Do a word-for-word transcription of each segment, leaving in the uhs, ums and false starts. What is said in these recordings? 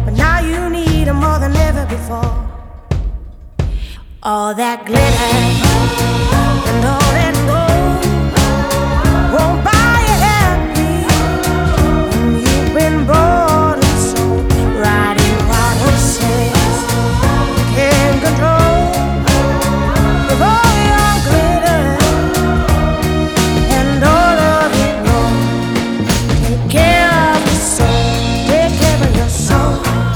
but now you need them more than ever before. All that glitter and all that gold won't buy you happy when you've been bought and sold. Riding wild horses you can't control. With all your glitter and all of your gold, take care of your soul, take care of your soul.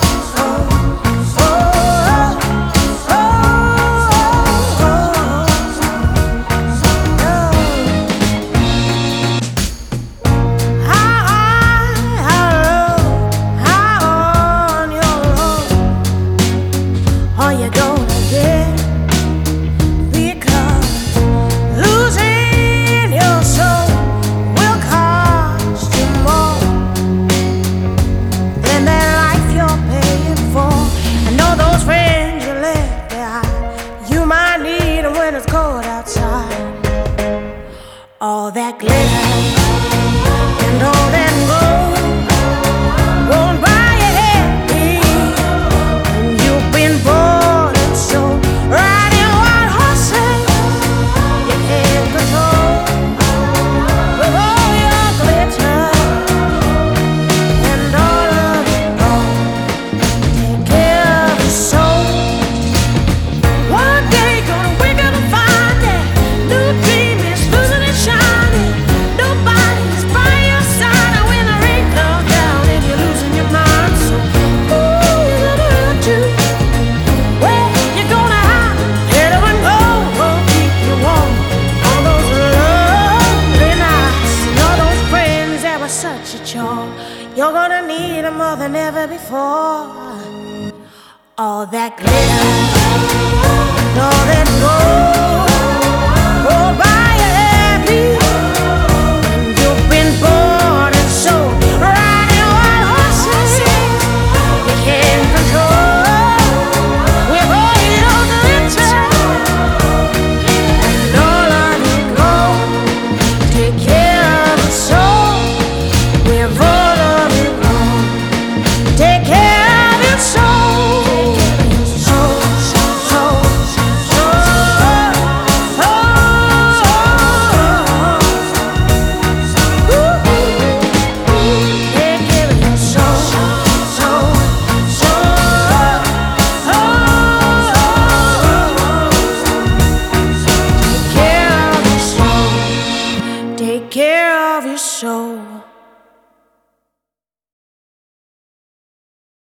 All that glitter and all that gold won't buy you happy when you've been bought and sold. Riding wild horses you can't control. With all your glitter and all of your gold, take care of your soul. One day you're gonna wake up and find that new dream is losing its shine. Nobody's by your side when the rain comes down and you're losing your mind. So who you gonna run to? Where you gonna hide? Let them go, won't keep you warm on those lonely nights. And all those friends that were such a chore, you're gonna need them more than ever before. All that glitter and all that gold won't buy you happy when you've been born.